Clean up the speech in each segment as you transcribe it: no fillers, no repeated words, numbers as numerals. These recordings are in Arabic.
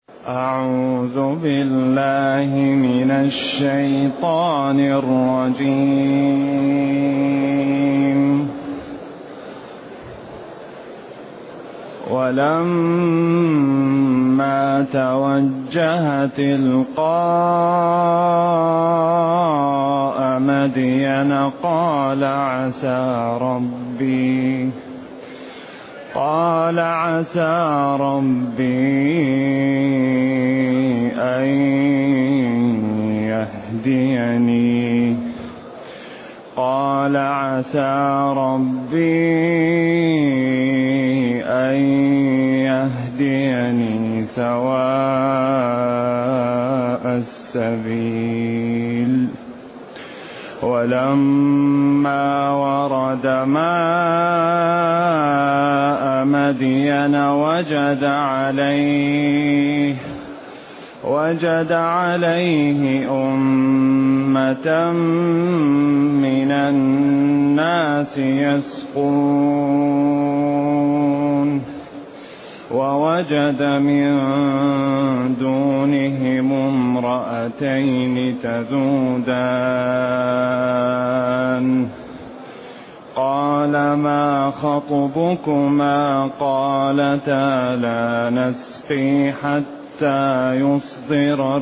أعوذ بالله من الشيطان الرجيم. ولما توجه تلقاء مدين قال عسى ربي أن يهديني سواء السبيل. ولما ورد ماء مدين وجد عليه أمة من الناس يسقون، ووجد من دونهم امرأتين تذودان. قال ما خطبكما؟ قالتا لا نسقي حتى يصدر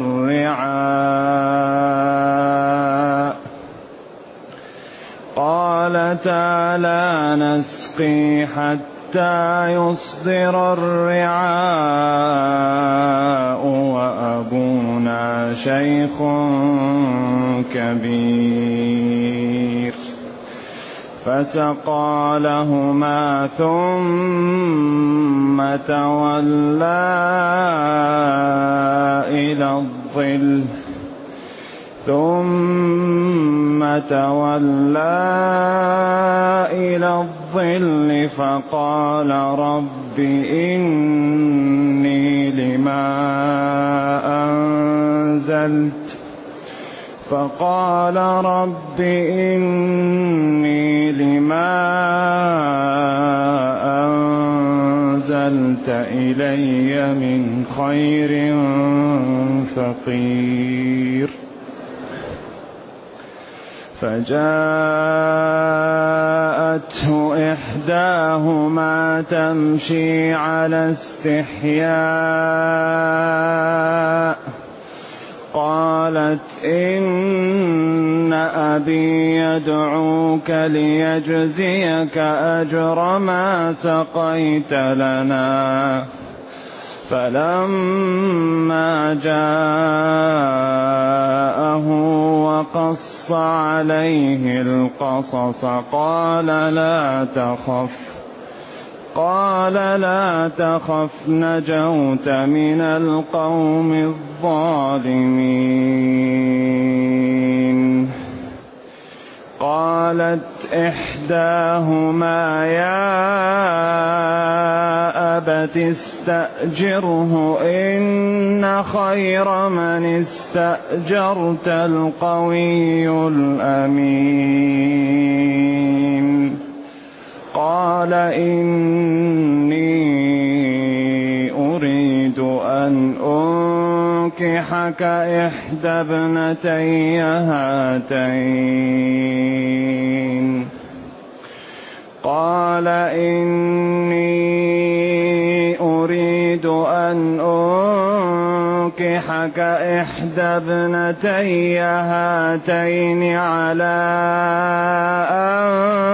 الرعاء وأبونا شيخ كبير. فسقى لهما ثم تولى إلى الظل فقال رب إني لما أنزلت إلي من خير فقير. فجاءته إحداهما تمشي على استحياء قالت إن أبي يدعوك ليجزيك أجر ما سقيت لنا. فلما جاءه وقص عليه القصص قال لا تخف نجوت من القوم الظالمين. قالت إحداهما يا أبت استأجره إن خير من استأجرت القوي الأمين. قال إني أريد أن أنكحك إحدى ابنتي هاتين على أن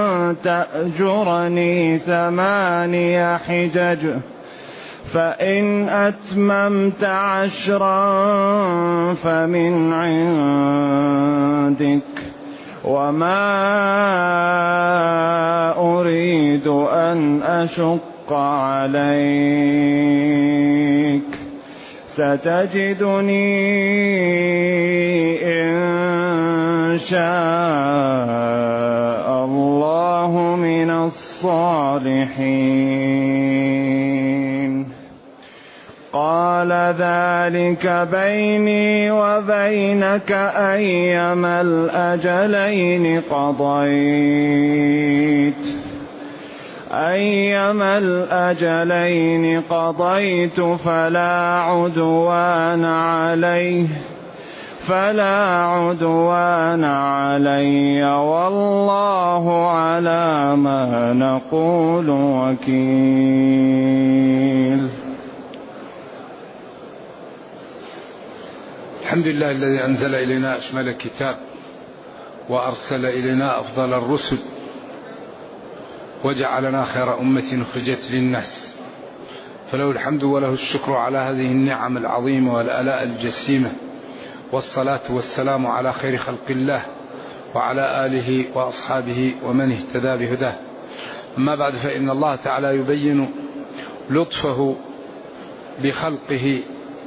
تأجرني 8 حجج فإن أتممت 10 فمن عندك وما أريد أن أشق عليك ستجدني إن شاء الله من الصالحين. قال ذلك بيني وبينك أيما الأجلين قضيت أيما الأجلين قضيت فلا عدوان علي والله على ما نقول وكيل. الحمد لله الذي أنزل إلينا أشمل الكتاب وأرسل إلينا أفضل الرسل وجعلنا خير أمة أخرجت للناس، فله الحمد وله الشكر على هذه النعم العظيمة والآلاء الجسيمة، والصلاة والسلام على خير خلق الله وعلى آله وأصحابه ومن اهتدى بهداه. أما بعد، فإن الله تعالى يبين لطفه بخلقه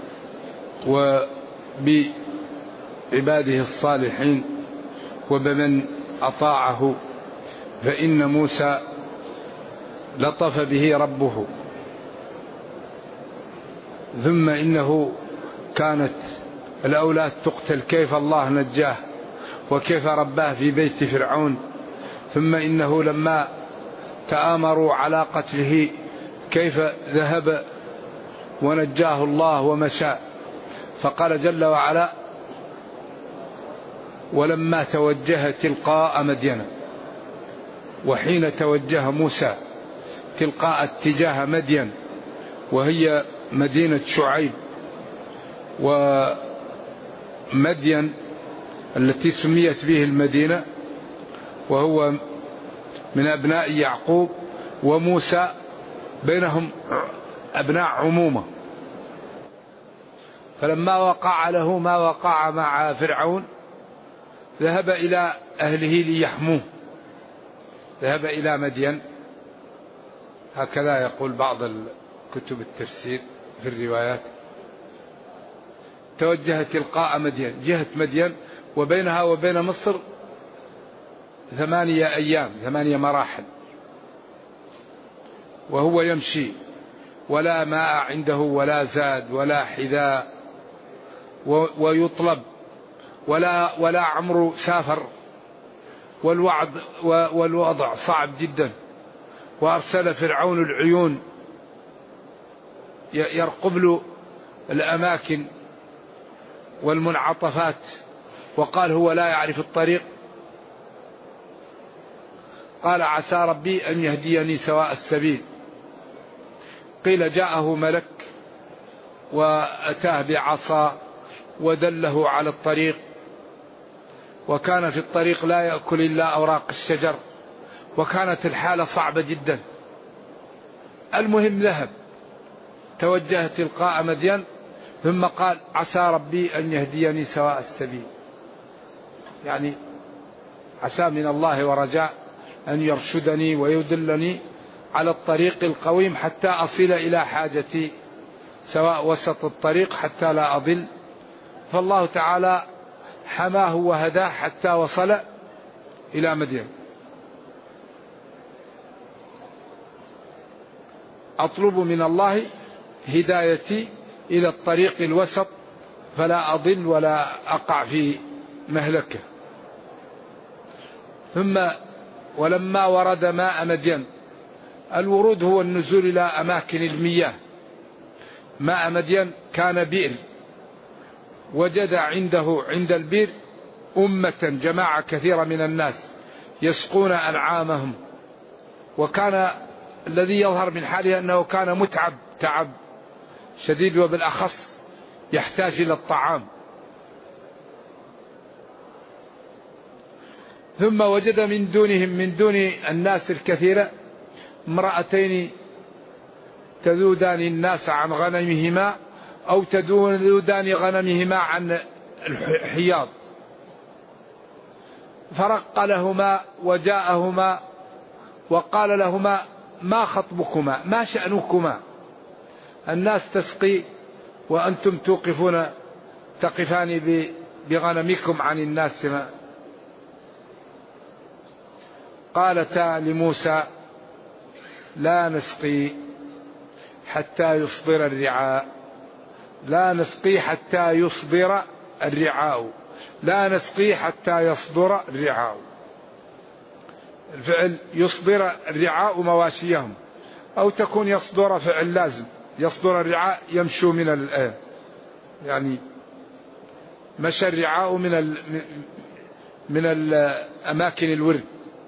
وبعباده الصالحين وبمن أطاعه، فإن موسى لطف به ربه، ثم إنه كانت الأولاد تقتل كيف الله نجاه وكيف رباه في بيت فرعون، ثم إنه لما تآمروا على قتله كيف ذهب ونجاه الله ومشى. فقال جل وعلا: ولما توجه تلقاء مدين. وحين توجه موسى تلقاء اتجاه مدين، وهي مدينة شعيب، ومدين التي سميت به المدينة، وهو من أبناء يعقوب، وموسى بينهم أبناء عمومة. فلما وقع له ما وقع مع فرعون ذهب إلى أهله ليحموه، ذهب إلى مدين، هكذا يقول بعض كتب التفسير في الروايات. توجه تلقاء مدين، جهة مدين، وبينها وبين مصر 8 أيام، 8 مراحل، وهو يمشي ولا ماء عنده ولا زاد ولا حذاء، ويطلب ولا عمرو سافر، والوضع صعب جدا. وأرسل فرعون العيون يرقب له الأماكن والمنعطفات، وقال هو لا يعرف الطريق. قال: عسى ربي أن يهديني سواء السبيل. قيل جاءه ملك وأتاه بعصا ودله على الطريق، وكان في الطريق لا يأكل إلا أوراق الشجر، وكانت الحالة صعبة جدا. المهم ذهب، توجه تلقاء مدين، ثم قال: عسى ربي أن يهديني سواء السبيل، يعني عسى من الله ورجاء أن يرشدني ويدلني على الطريق القويم حتى أصل إلى حاجتي، سواء وسط الطريق حتى لا أضل. فالله تعالى حماه وهداه حتى وصل إلى مدين. أطلب من الله هدايتي إلى الطريق الوسط فلا أضل ولا أقع في مهلكة. ثم ولما ورد ماء مدين، الورود هو النزول إلى أماكن المياه. ماء مدين كان بئر، وجد عنده عند البئر أمة، جماعة كثيرة من الناس يسقون أنعامهم، وكان الذي يظهر من حاله أنه كان متعب تعب شديد، وبالأخص يحتاج إلى الطعام. ثم وجد من دونهم، من دون الناس الكثيرة، امرأتين تذودان الناس عن غنمهما، أو تذودان غنمهما عن الحياض. فرق لهما وجاءهما وقال لهما: ما خطبكما؟ ما شأنكما؟ الناس تسقي وأنتم تقفان بغنمكم عن الناس. قالتا لموسى: لا نسقي حتى يصدر الرعاء، لا نسقي حتى يصدر الرعاء، لا نسقي حتى يصدر الرعاء. الفعل يصدر الرعاء مواشيهم، أو تكون يصدر فعل لازم، يصدر الرعاء يمشوا يعني مشى الرعاء من الأماكن الورد.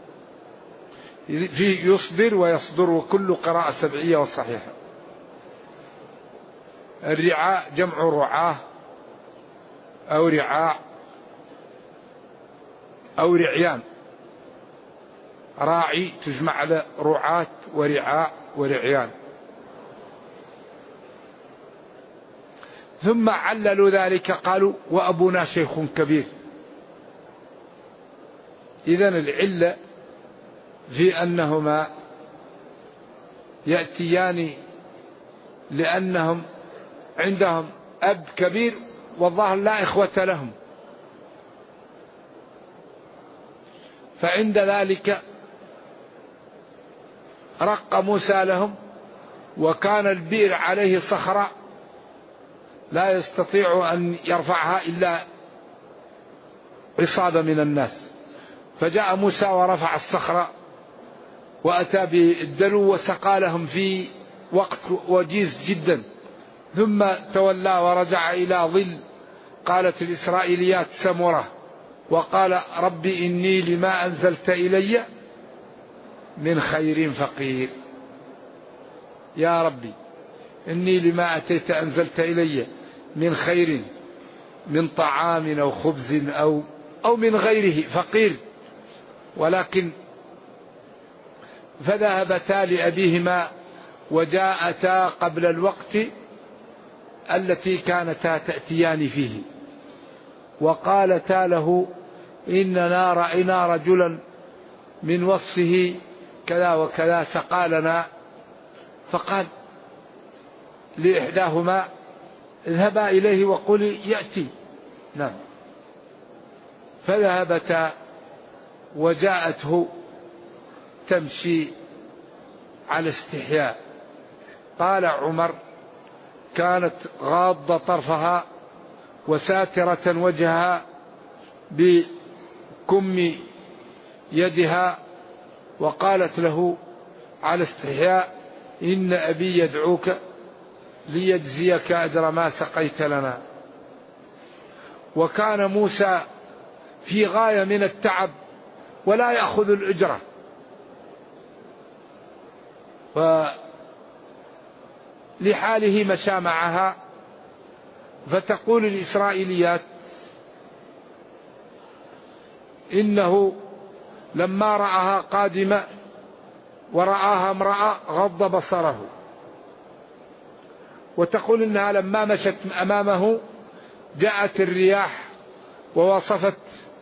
في يصدر ويصدر، وكل قراءة سبعية والصحيحة. الرعاء جمع رعاه أو رعاء أو رعيان. راعي تجمع على رعاة ورعاء ورعيان. ثم عللوا ذلك قالوا وأبونا شيخ كبير. إذن العلة في أنهما يأتيان لأنهم عندهم أب كبير، والظاهر لا إخوة لهم، فعند ذلك رق موسى لهم، وكان البئر عليه صخرة لا يستطيع أن يرفعها إلا عصابة من الناس، فجاء موسى ورفع الصخرة وأتى بالدلو وسقى لهم في وقت وجيز جدا، ثم تولى ورجع إلى ظل قالت الإسرائيليات سمرة، وقال ربي إني لما أنزلت إلي من خير فقير. يا ربي إني لما أتيت أنزلت إلي من خير، من طعام أو خبز أو من غيره، فقير. ولكن فذهبتا لأبيهما وجاءتا قبل الوقت التي كانتا تأتيان فيه، وقالتا له إننا رأينا رجلا من وصفه كذا وكذا سقى لنا. فقال لإحداهما اذهبا إليه وقولي يأتي. نعم. فذهبتا وجاءته تمشي على استحياء. قال عمر كانت غاضة طرفها وساترة وجهها بكم يدها، وقالت له على استحياء إن أبي يدعوك ليجزيك أجر ما سقيت لنا. وكان موسى في غاية من التعب ولا يأخذ الأجرة، ولحاله مشى معها. فتقول الإسرائيليات إنه لما رآها قادمة ورآها امرأة غض بصره، وتقول إنها لما مشت أمامه جاءت الرياح ووصفت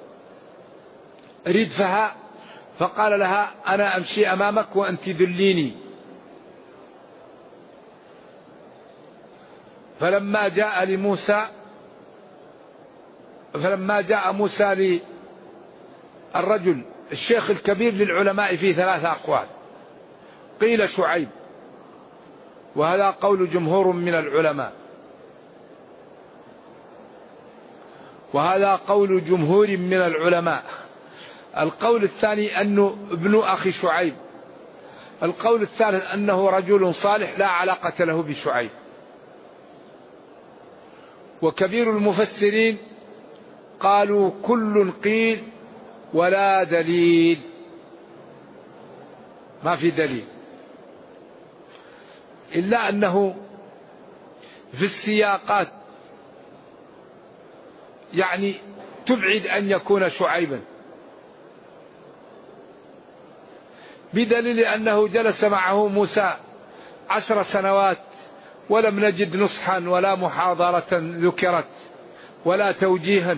ردفها، فقال لها أنا أمشي أمامك وأنت دليني. فلما جاء موسى للرجل الشيخ الكبير للعلماء فيه 3 أقوال. قيل شعيب، وهذا قول جمهور من العلماء، وهذا قول جمهور من العلماء. القول الثاني أنه ابن أخي شعيب. القول الثالث أنه رجل صالح لا علاقة له بشعيب. وكبير المفسرين قالوا كل قيل ولا دليل، ما في دليل، إلا أنه في السياقات يعني تبعد أن يكون شعيبا، بدليل أنه جلس معه موسى 10 سنوات ولم نجد نصحا ولا محاضرة ذكرت ولا توجيها.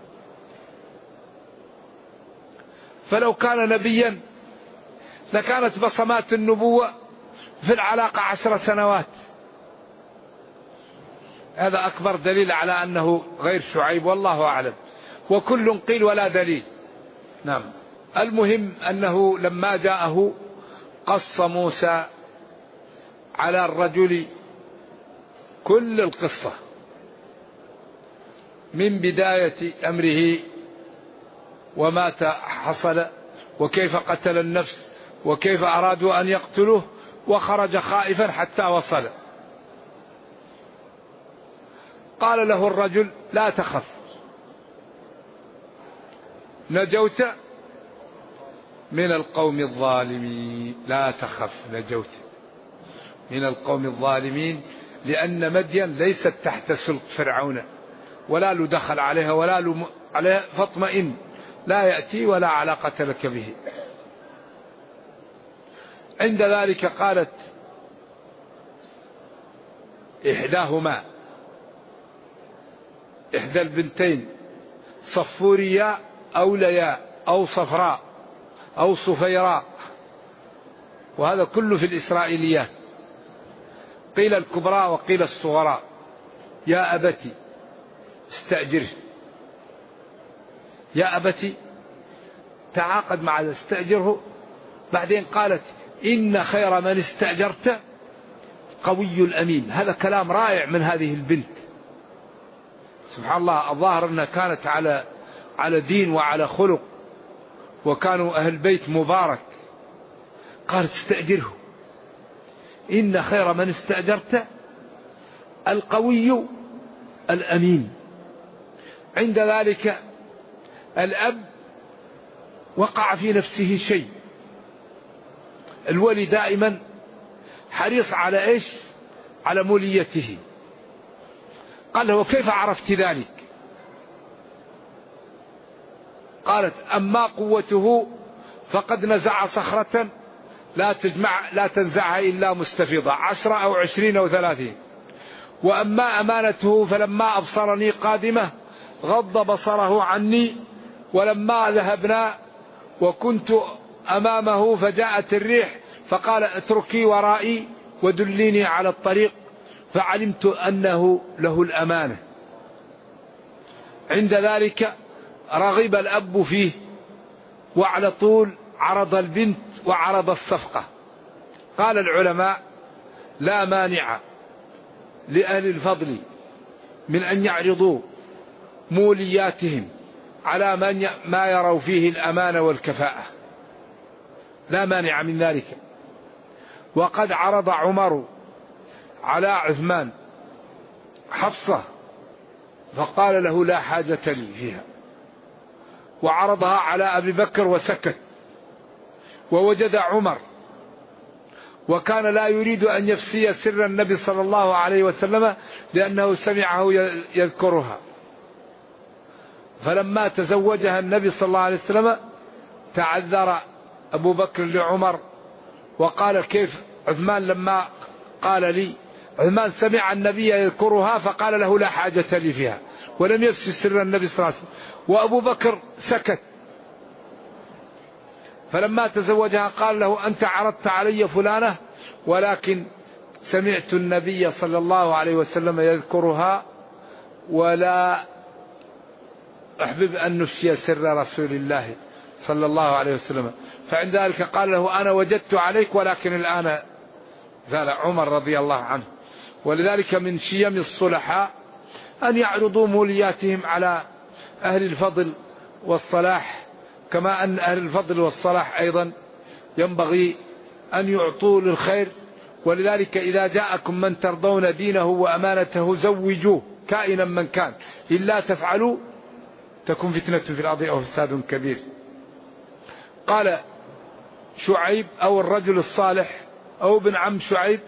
فلو كان نبيا لكانت بصمات النبوة في العلاقة 10 سنوات. هذا أكبر دليل على أنه غير شعيب، والله أعلم. وكل قيل ولا دليل. نعم. المهم أنه لما جاءه قص موسى على الرجل كل القصة من بداية أمره وما حصل وكيف قتل النفس وكيف أرادوا أن يقتلوه، وخرج خائفا حتى وصل. قال له الرجل: لا تخف، نجوت من القوم الظالمين. لا تخف، نجوت من القوم الظالمين، لأن مدين ليست تحت سلط فرعون ولا له دخل عليها ولا له عليها، فاطمئن، لا يأتي ولا علاقة لك به. عند ذلك قالت إحداهما، إحدى البنتين، صفورياء أو لياء أو صفراء أو صفيراء، وهذا كله في الإسرائيليات، قيل الكبرى وقيل الصغراء: يا أبتي استأجره، يا أبتي تعاقد مع استأجره. بعدين قالت: إن خير من استأجرت قوي الأمين. هذا كلام رائع من هذه البنت، سبحان الله. الظاهر أنها كانت على دين وعلى خلق، وكانوا أهل بيت مبارك. قالت: استأجره، إن خير من استأجرت القوي الأمين. عند ذلك الأب وقع في نفسه شيء. الولي دائما حريص على إيش؟ على موليته. قال له: وكيف عرفت ذلك؟ قالت: أما قوته فقد نزع صخرة لا تنزعها إلا مستفيضة، 10 أو 20 أو 30. وأما أمانته فلما أبصرني قادمة غض بصره عني، ولما ذهبنا وكنت أمامه فجاءت الريح فقال: اتركي ورائي ودليني على الطريق، فعلمت أنه له الأمانة. عند ذلك رغب الأب فيه، وعلى طول عرض البنت وعرض الصفقة. قال العلماء: لا مانع لأهل الفضل من أن يعرضوا مولياتهم على ما يروا فيه الأمانة والكفاءة، لا مانع من ذلك. وقد عرض عمر على عثمان حفصة فقال له: لا حاجة لي فيها. وعرضها على أبي بكر وسكت. ووجد عمر وكان لا يريد أن يفسي سر النبي صلى الله عليه وسلم لأنه سمعه يذكرها. فلما تزوجها النبي صلى الله عليه وسلم تعذر أبو بكر لعمر وقال: كيف عثمان لما قال لي، عثمان سمع النبي يذكرها فقال له: لا حاجة لي فيها، ولم يفسي سر النبي صلى الله عليه وسلم، وأبو بكر سكت. فلما تزوجها قال له: أنت عرضت علي فلانة، ولكن سمعت النبي صلى الله عليه وسلم يذكرها ولا أحبب أن نفشي سر رسول الله صلى الله عليه وسلم. فعند ذلك قال له: أنا وجدت عليك ولكن الآن زال. عمر رضي الله عنه. ولذلك من شيم الصلحاء أن يعرضوا مولياتهم على أهل الفضل والصلاح، كما أن أهل الفضل والصلاح أيضا ينبغي أن يعطوا للخير. ولذلك إذا جاءكم من ترضون دينه وأمانته زوجوه كائنا من كان، إلا تفعلوا تكون فتنة في الأرض أو فساد كبير. قال شعيب أو الرجل الصالح أو ابن عم شعيب: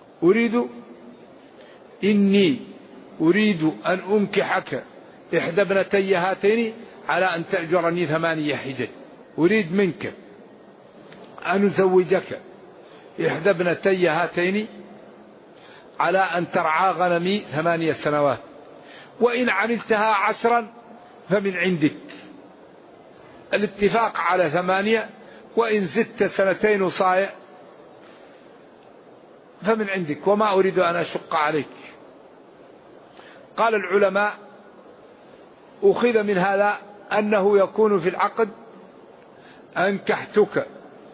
إني أريد أن أنكحك إحدى ابنتي هاتين على أن تأجرني 8 حجج. أريد منك أن أزوجك إحدى ابنتي هاتين على أن ترعى غنمي 8 سنوات، وإن عملتها 10 فمن عندك. الاتفاق على 8، وإن زدت 2 وصايع فمن عندك، وما أريد أن أشق عليك. قال العلماء: أخذ من هذا أنه يكون في العقد: أنكحتك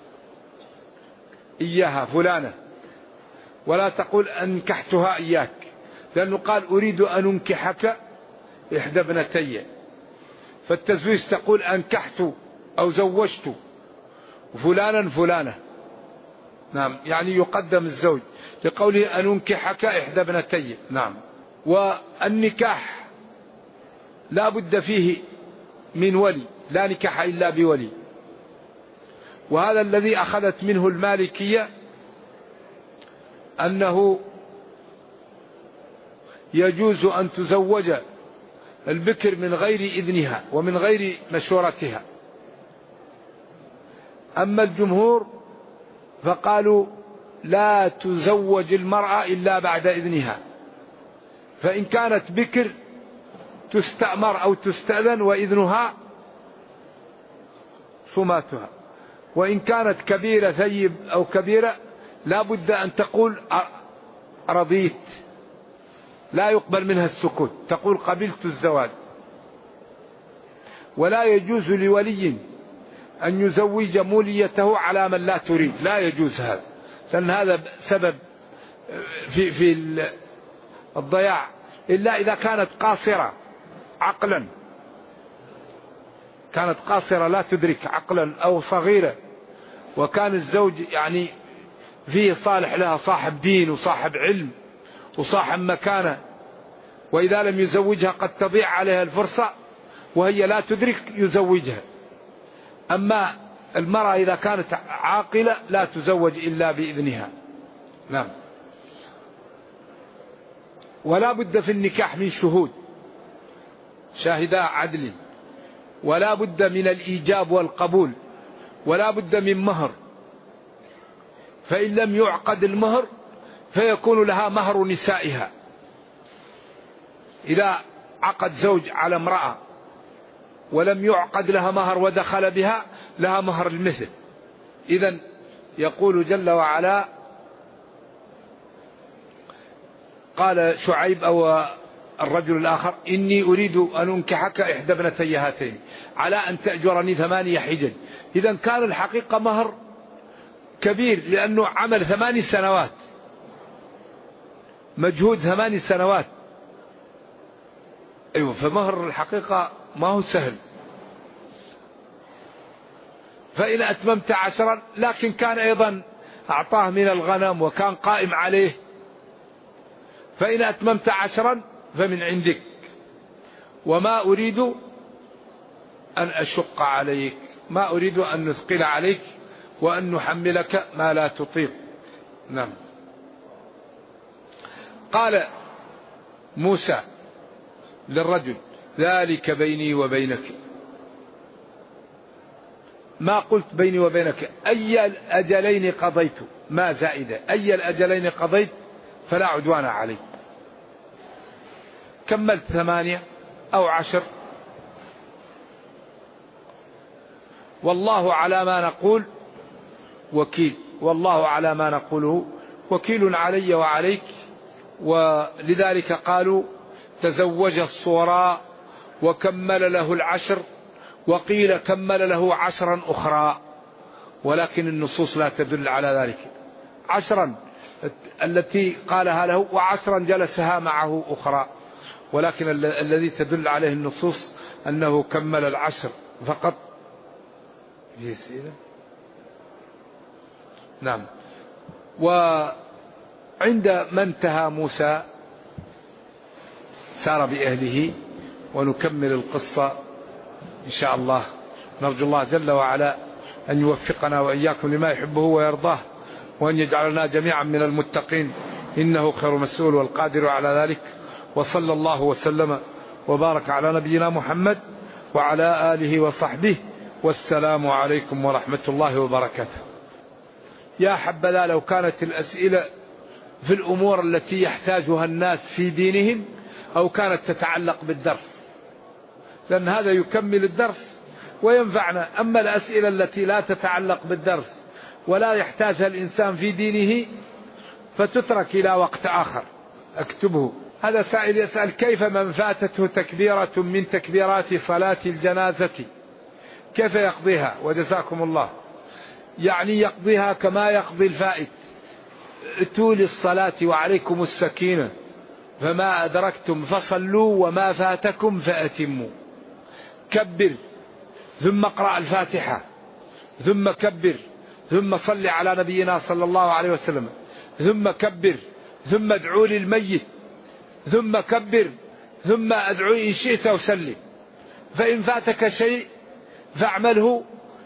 إياها فلانة، ولا تقول أنكحتها إياك، لأنه قال: أريد أن أنكحك إحدى ابنتي. فالتزويج تقول أنكحت أو زوجت، فلانا فلانة. نعم، يعني يقدم الزوج لقوله أن أنكحك إحدى ابنتي. نعم. والنكاح لا بد فيه من ولي، لا نكاح إلا بولي، وهذا الذي أخذت منه المالكية، أنه يجوز أن تزوج البكر من غير إذنها ومن غير مشورتها. أما الجمهور فقالوا لا تزوج المرأة إلا بعد إذنها، فإن كانت بكر تستأمر أو تستأذن وإذنها صماتها، وإن كانت كبيرة ثيب أو كبيرة لا بد أن تقول رضيت، لا يقبل منها السكوت، تقول قبلت الزواج. ولا يجوز لولي أن يزوج موليته على من لا تريد، لا يجوز هذا، لأن هذا سبب في الضياع، إلا إذا كانت قاصرة عقلا، كانت قاصرة لا تدرك عقلا أو صغيرة، وكان الزوج يعني فيه صالح لها، صاحب دين وصاحب علم وصاحب مكانة، وإذا لم يزوجها قد تضيع عليها الفرصة وهي لا تدرك يزوجها. أما المرأة إذا كانت عاقلة لا تزوج إلا بإذنها. نعم. ولا بد في النكاح من شهود، شاهدا عدل، ولا بد من الإيجاب والقبول، ولا بد من مهر، فإن لم يعقد المهر فيكون لها مهر نسائها. إذا عقد زوج على امرأة ولم يعقد لها مهر ودخل بها لها مهر المثل. إذن يقول جل وعلا، قال شعيب أو الرجل الآخر إني أريد أن أنكحك إحدى ابنتي هاتين على أن تأجرني 8 حجج. إذن كان الحقيقة مهر كبير، لأنه عمل 8 سنوات، مجهود 8 سنوات. أيوة، فمهر الحقيقة ما هو سهل. فإن أتممت 10، لكن كان أيضا أعطاه من الغنم وكان قائم عليه. فإن أتممت 10 فمن عندك، وما أريد أن أشق عليك، ما أريد أن نثقل عليك وأن نحملك ما لا تطيق. نعم. قال موسى للرجل ذلك بيني وبينك، ما قلت بيني وبينك، أي الأجلين قضيت، ما زائدة، أي الأجلين قضيت فلا عدوان علي. كملت 8 أو 10، والله على ما نقول وكيل، والله على ما نقوله وكيل علي وعليك. ولذلك قالوا تزوج الصوراء وكمل له 10، وقيل كمل له 10 أخرى، ولكن النصوص لا تدل على ذلك. 10 التي قالها له، و10 جلسها معه أخرى، ولكن الذي تدل عليه النصوص أنه كمل 10 فقط. نعم. وعند ما انتهى موسى سار بأهله، ونكمل القصة إن شاء الله. نرجو الله جل وعلا أن يوفقنا وإياكم لما يحبه ويرضاه، وأن يجعلنا جميعا من المتقين، إنه خير مسؤول والقادر على ذلك. وصلى الله وسلم وبارك على نبينا محمد وعلى آله وصحبه، والسلام عليكم ورحمة الله وبركاته. يا حبذا لو كانت الأسئلة في الأمور التي يحتاجها الناس في دينهم، أو كانت تتعلق بالدرس، لأن هذا يكمل الدرس وينفعنا. أما الأسئلة التي لا تتعلق بالدرس ولا يحتاجها الإنسان في دينه فتترك إلى وقت آخر. اكتبه. هذا سائل يسأل كيف من فاتته تكبيرة من تكبيرات صلاة الجنازة كيف يقضيها؟ وجزاكم الله. يعني يقضيها كما يقضي الفائت، اتوا للصلاة وعليكم السكينة، فما أدركتم فصلوا وما فاتكم فأتموا. كبر ثم اقرأ الفاتحة ثم كبر، ثم صل على نبينا صلى الله عليه وسلم، ثم كبر، ثم ادعوا للميت، ثم كبر، ثم ادعو إن شئت وسلم. فإن فاتك شيء فاعمله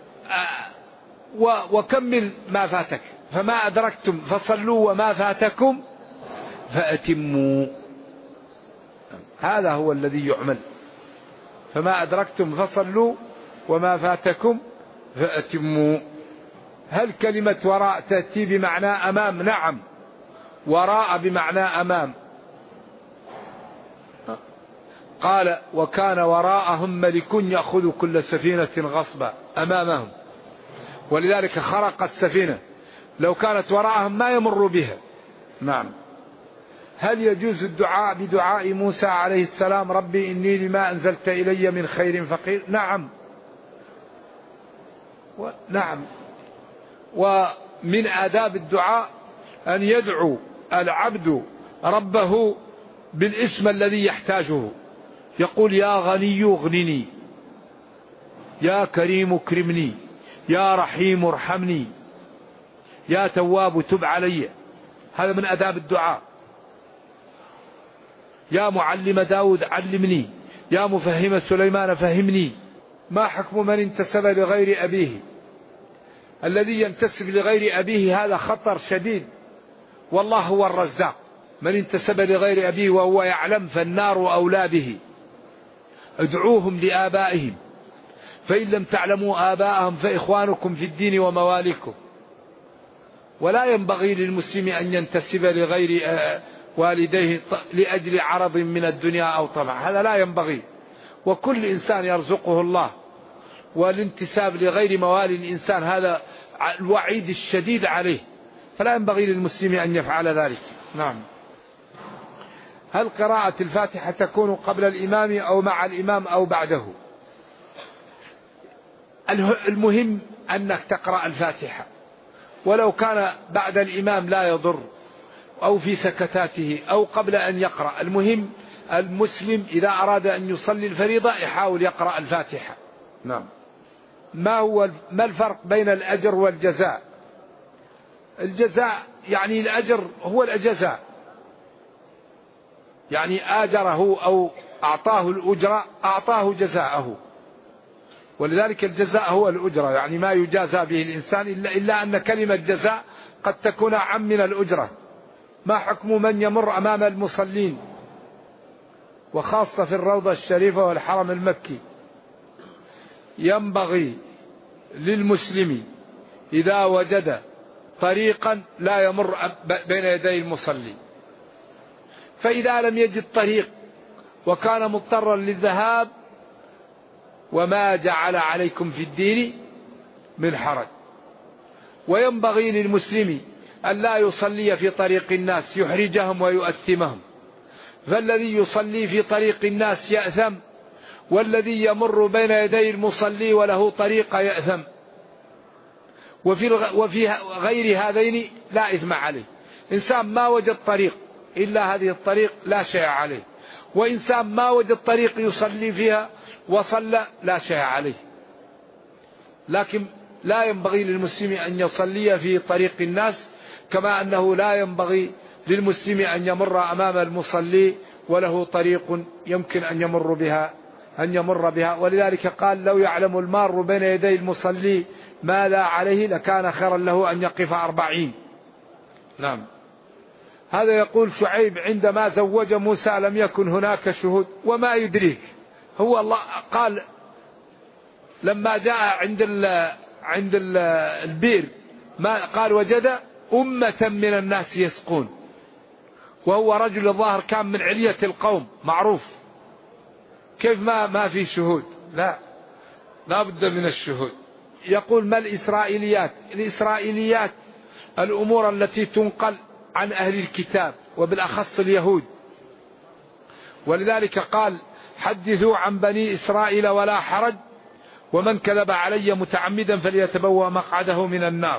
وكمل ما فاتك، فما أدركتم فصلوا وما فاتكم فأتموا. هذا هو الذي يعمل، فما أدركتم فصلوا وما فاتكم فأتموا. هل كلمة وراء تأتي بمعنى أمام؟ نعم، وراء بمعنى أمام. قال وكان وراءهم ملك يأخذ كل سفينة غصبا أمامهم، ولذلك خرق السفينة. لو كانت وراءهم ما يمر بها. نعم. هل يجوز الدعاء بدعاء موسى عليه السلام ربي إني لما أنزلت إلي من خير فقير؟ نعم، نعم. ومن آداب الدعاء أن يدعو العبد ربه بالاسم الذي يحتاجه، يقول يا غني اغنني، يا كريم اكرمني، يا رحيم ارحمني، يا تواب تب علي. هذا من آداب الدعاء. يا معلم داود علمني، يا مفهم سليمان فهمني. ما حكم من انتسب لغير أبيه؟ الذي ينتسب لغير أبيه هذا خطر شديد، والله هو الرزاق. من انتسب لغير أبيه وهو يعلم فالنار أولى به. ادعوهم لآبائهم، فإن لم تعلموا آباءهم فإخوانكم في الدين ومواليكم. ولا ينبغي للمسلم أن ينتسب لغير والديه لأجل عرض من الدنيا أو طمع، هذا لا ينبغي. وكل إنسان يرزقه الله، والانتساب لغير موالي الإنسان هذا الوعيد الشديد عليه، فلا ينبغي للمسلم أن يفعل ذلك. نعم. هل قراءة الفاتحة تكون قبل الإمام أو مع الإمام أو بعده؟ المهم أنك تقرأ الفاتحة، ولو كان بعد الإمام لا يضر، أو في سكتاته أو قبل أن يقرأ. المهم المسلم إذا أراد أن يصلي الفريضة يحاول يقرأ الفاتحة. نعم. ما الفرق بين الأجر والجزاء؟ الجزاء يعني الأجر هو الجزاء، يعني آجره أو أعطاه الأجرة أعطاه جزاءه، ولذلك الجزاء هو الأجرة، يعني ما يجازى به الإنسان، إلا أن كلمة جزاء قد تكون أعم من الأجرة. ما حكم من يمر أمام المصلين وخاصة في الروضة الشريفة والحرم المكي؟ ينبغي للمسلم إذا وجد طريقا لا يمر بين يدي المصلي، فإذا لم يجد طريق وكان مضطرا للذهاب وما جعل عليكم في الدين من حرج. وينبغي للمسلم أن لا يصلي في طريق الناس يحرجهم ويؤثمهم، فالذي يصلي في طريق الناس يأثم، والذي يمر بين يدي المصلي وله طريق يأثم. وفي غير هذين لا إثم عليه. إنسان ما وجد طريق إلا هذه الطريق لا شيء عليه، وإنسان ما وجد طريق يصلي فيها وصلى لا شيء عليه. لكن لا ينبغي للمسلم أن يصلي في طريق الناس، كما أنه لا ينبغي للمسلم أن يمر أمام المصلي وله طريق يمكن أن يمر بها. ولذلك قال لو يعلم المار بين يدي المصلي ما لا عليه لكان خيرا له أن يقف 40. نعم. هذا يقول شعيب عندما زوج موسى لم يكن هناك شهود. وما يدريك، هو الله قال لما جاء عند البئر ما قال وجد أمة من الناس يسقون، وهو رجل الظاهر كان من علية القوم معروف. كيف ما في شهود؟ لا بد من الشهود. يقول ما الإسرائيليات؟ الإسرائيليات الأمور التي تنقل عن أهل الكتاب وبالأخص اليهود، ولذلك قال حدثوا عن بني إسرائيل ولا حرج، ومن كذب علي متعمدا فليتبوأ مقعده من النار.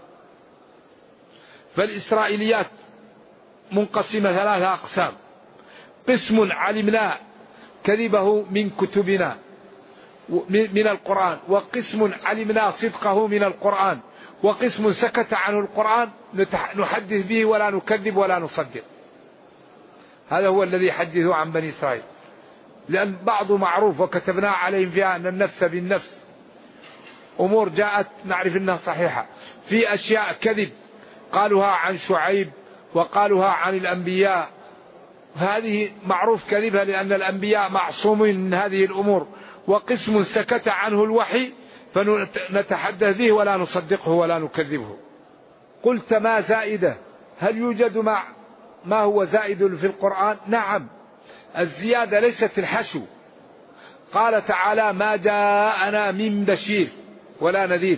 فالإسرائيليات منقسمة 3 أقسام: قسم علمنا كذبه من كتبنا، من القرآن، وقسم علمنا صدقه من القرآن، وقسم سكت عنه القرآن نحدث به ولا نكذب ولا نصدق. هذا هو الذي يحدثه عن بني إسرائيل، لأن بعض معروف وكتبنا عليهم فيها أن النفس بالنفس، أمور جاءت نعرف أنها صحيحة. في أشياء كذب قالوها عن شعيب وقالوها عن الأنبياء، هذه معروف كذبها لأن الأنبياء معصومين من هذه الأمور. وقسم سكت عنه الوحي فنتحدث به ولا نصدقه ولا نكذبه. قلت ما زائدة، هل يوجد ما هو زائد في القرآن؟ نعم، الزيادة ليست الحشو. قال تعالى ما جاءنا من بشير ولا نذير،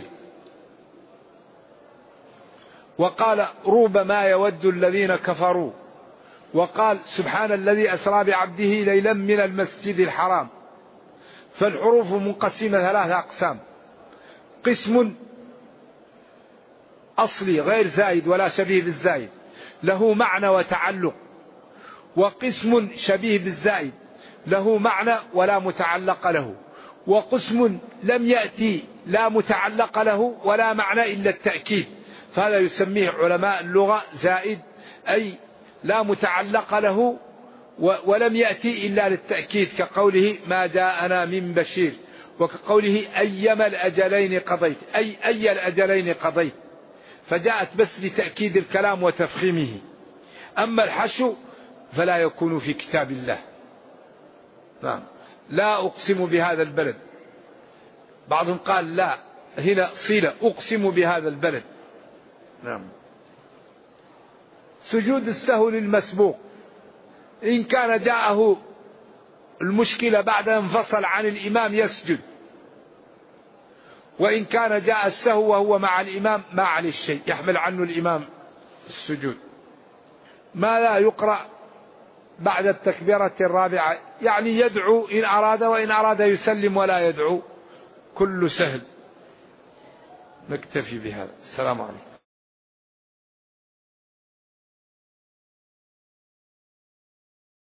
وقال ربما يود الذين كفروا، وقال سبحان الذي أسرى بعبده ليلا من المسجد الحرام. فالحروف منقسمة 3 أقسام: قسم أصلي غير زائد ولا شبيه بالزائد له معنى وتعلق، وقسم شبيه بالزائد له معنى ولا متعلق له، وقسم لم يأتي لا متعلق له ولا معنى إلا التأكيد، فهذا يسميه علماء اللغة زائد، أي لا متعلق له ولم يأتي إلا للتأكيد، كقوله ما جاءنا من بشير، وكقوله أيما الأجلين قضيت، أي الأجلين قضيت، فجاءت بس لتأكيد الكلام وتفخيمه. أما الحشو فلا يكون في كتاب الله. نعم، لا أقسم بهذا البلد، بعضهم قال لا هنا صلة أقسم بهذا البلد. نعم. سجود السهو للمسبوق، إن كان جاءه المشكلة بعد أن انفصل عن الإمام يسجد، وإن كان جاء السهو وهو مع الإمام ما عليه الشيء، يحمل عنه الإمام السجود. ما لا يقرأ بعد التكبيرة الرابعة، يعني يدعو إن أراد، وإن أراد يسلم ولا يدعو، كل سهل. نكتفي بهذا. السلام عليكم.